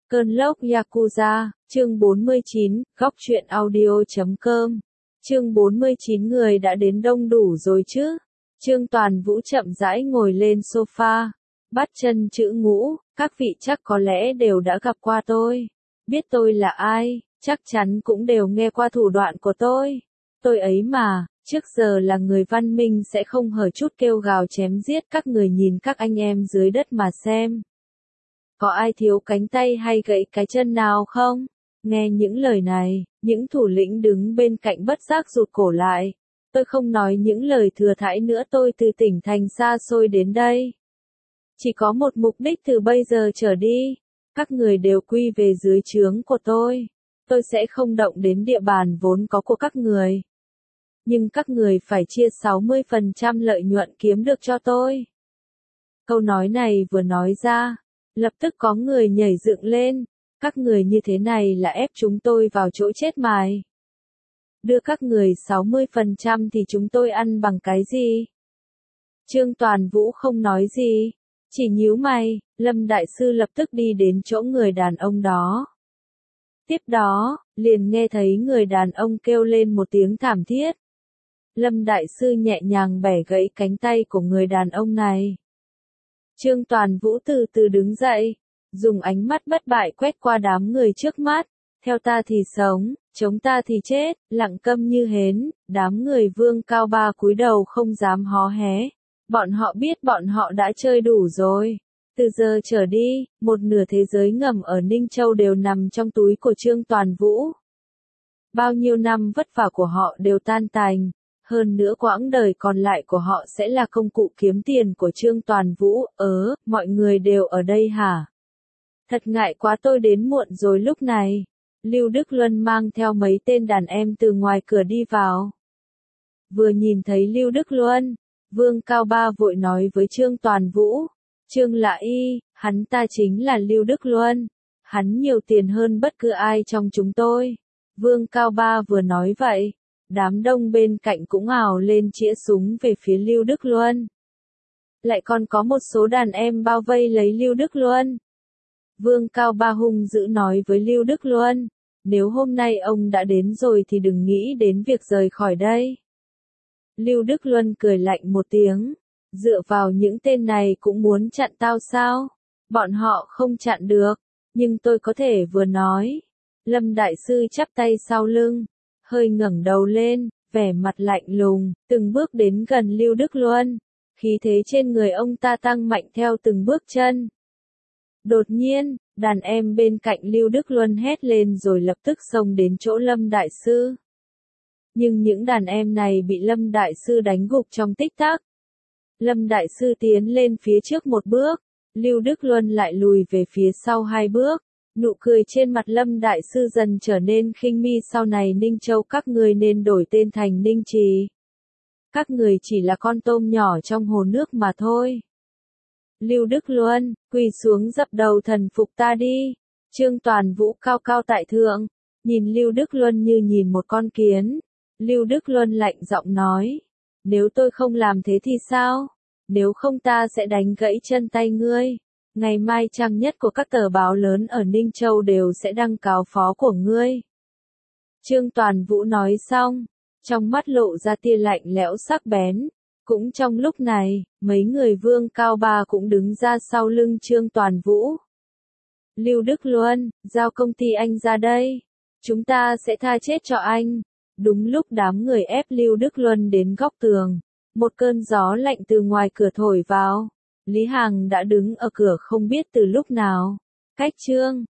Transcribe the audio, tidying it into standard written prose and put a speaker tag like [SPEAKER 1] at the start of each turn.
[SPEAKER 1] Cơn lốc Yakuza, chương 49, góc truyện audio.com. Chương 49 người đã đến đông đủ rồi chứ? Trương Toàn Vũ chậm rãi ngồi lên sofa, bắt chân chữ ngũ, các vị chắc có lẽ đều đã gặp qua tôi. Biết tôi là ai, chắc chắn cũng đều nghe qua thủ đoạn của tôi. Tôi ấy mà, trước giờ là người văn minh sẽ không hở chút kêu gào chém giết các người nhìn các anh em dưới đất mà xem. Có ai thiếu cánh tay hay gãy cái chân nào không? Nghe những lời này, những thủ lĩnh đứng bên cạnh bất giác rụt cổ lại. Tôi không nói những lời thừa thãi nữa, tôi từ tỉnh thành xa xôi đến đây. Chỉ có một mục đích từ bây giờ trở đi. Các người đều quy về dưới trướng của tôi. Tôi sẽ không động đến địa bàn vốn có của các người. Nhưng các người phải chia 60% lợi nhuận kiếm được cho tôi. Câu nói này vừa nói ra, lập tức có người nhảy dựng lên. Các người như thế này là ép chúng tôi vào chỗ chết mài. Đưa các người 60% thì chúng tôi ăn bằng cái gì? Trương Toàn Vũ không nói gì, chỉ nhíu mày. Lâm Đại Sư lập tức đi đến chỗ người đàn ông đó. Tiếp đó, liền nghe thấy người đàn ông kêu lên một tiếng thảm thiết. Lâm Đại Sư nhẹ nhàng bẻ gãy cánh tay của người đàn ông này. Trương Toàn Vũ từ từ đứng dậy, dùng ánh mắt bất bại quét qua đám người trước mắt. Theo ta thì sống, chống ta thì chết, lặng câm như hến. Đám người Vương Cao Ba cúi đầu không dám hó hé. Bọn họ biết bọn họ đã chơi đủ rồi. Từ giờ trở đi, một nửa thế giới ngầm ở Ninh Châu đều nằm trong túi của Trương Toàn Vũ. Bao nhiêu năm vất vả của họ đều tan tành. Hơn nữa quãng đời còn lại của họ sẽ là công cụ kiếm tiền của Trương Toàn Vũ. Mọi người đều ở đây hả? Thật ngại quá, tôi đến muộn rồi. Lúc này, Lưu Đức Luân mang theo mấy tên đàn em từ ngoài cửa đi vào. Vừa nhìn thấy Lưu Đức Luân, Vương Cao Ba vội nói với Trương Toàn Vũ. Trương Lạ Y, hắn ta chính là Lưu Đức Luân. Hắn nhiều tiền hơn bất cứ ai trong chúng tôi. Vương Cao Ba vừa nói vậy, đám đông bên cạnh cũng ào lên chĩa súng về phía Lưu Đức Luân. Lại còn có một số đàn em bao vây lấy Lưu Đức Luân. Vương Cao Ba hung dữ nói với Lưu Đức Luân, nếu hôm nay ông đã đến rồi thì đừng nghĩ đến việc rời khỏi đây. Lưu Đức Luân cười lạnh một tiếng, dựa vào những tên này cũng muốn chặn tao sao? Bọn họ không chặn được, nhưng tôi có thể vừa nói. Lâm Đại Sư chắp tay sau lưng, hơi ngẩng đầu lên, vẻ mặt lạnh lùng, từng bước đến gần Lưu Đức Luân. Khí thế trên người ông ta tăng mạnh theo từng bước chân. Đột nhiên, đàn em bên cạnh Lưu Đức Luân hét lên rồi lập tức xông đến chỗ Lâm Đại Sư. Nhưng những đàn em này bị Lâm Đại Sư đánh gục trong tích tắc. Lâm Đại Sư tiến lên phía trước một bước, Lưu Đức Luân lại lùi về phía sau hai bước. Nụ cười trên mặt Lâm Đại Sư dần trở nên khinh mi. Sau này Ninh Châu các người nên đổi tên thành Ninh Trì. Các người chỉ là con tôm nhỏ trong hồ nước mà thôi. Lưu Đức Luân, quỳ xuống dập đầu thần phục ta đi. Trương Toàn Vũ cao cao tại thượng, nhìn Lưu Đức Luân như nhìn một con kiến. Lưu Đức Luân lạnh giọng nói, nếu tôi không làm thế thì sao? Nếu không ta sẽ đánh gãy chân tay ngươi. Ngày mai trang nhất của các tờ báo lớn ở Ninh Châu đều sẽ đăng cáo phó của ngươi. Trương Toàn Vũ nói xong, trong mắt lộ ra tia lạnh lẽo sắc bén. Cũng trong lúc này, mấy người Vương Cao Ba cũng đứng ra sau lưng Trương Toàn Vũ. Lưu Đức Luân, giao công ty anh ra đây. Chúng ta sẽ tha chết cho anh. Đúng lúc đám người ép Lưu Đức Luân đến góc tường, một cơn gió lạnh từ ngoài cửa thổi vào. Lý Hằng đã đứng ở cửa không biết từ lúc nào. Cách Trương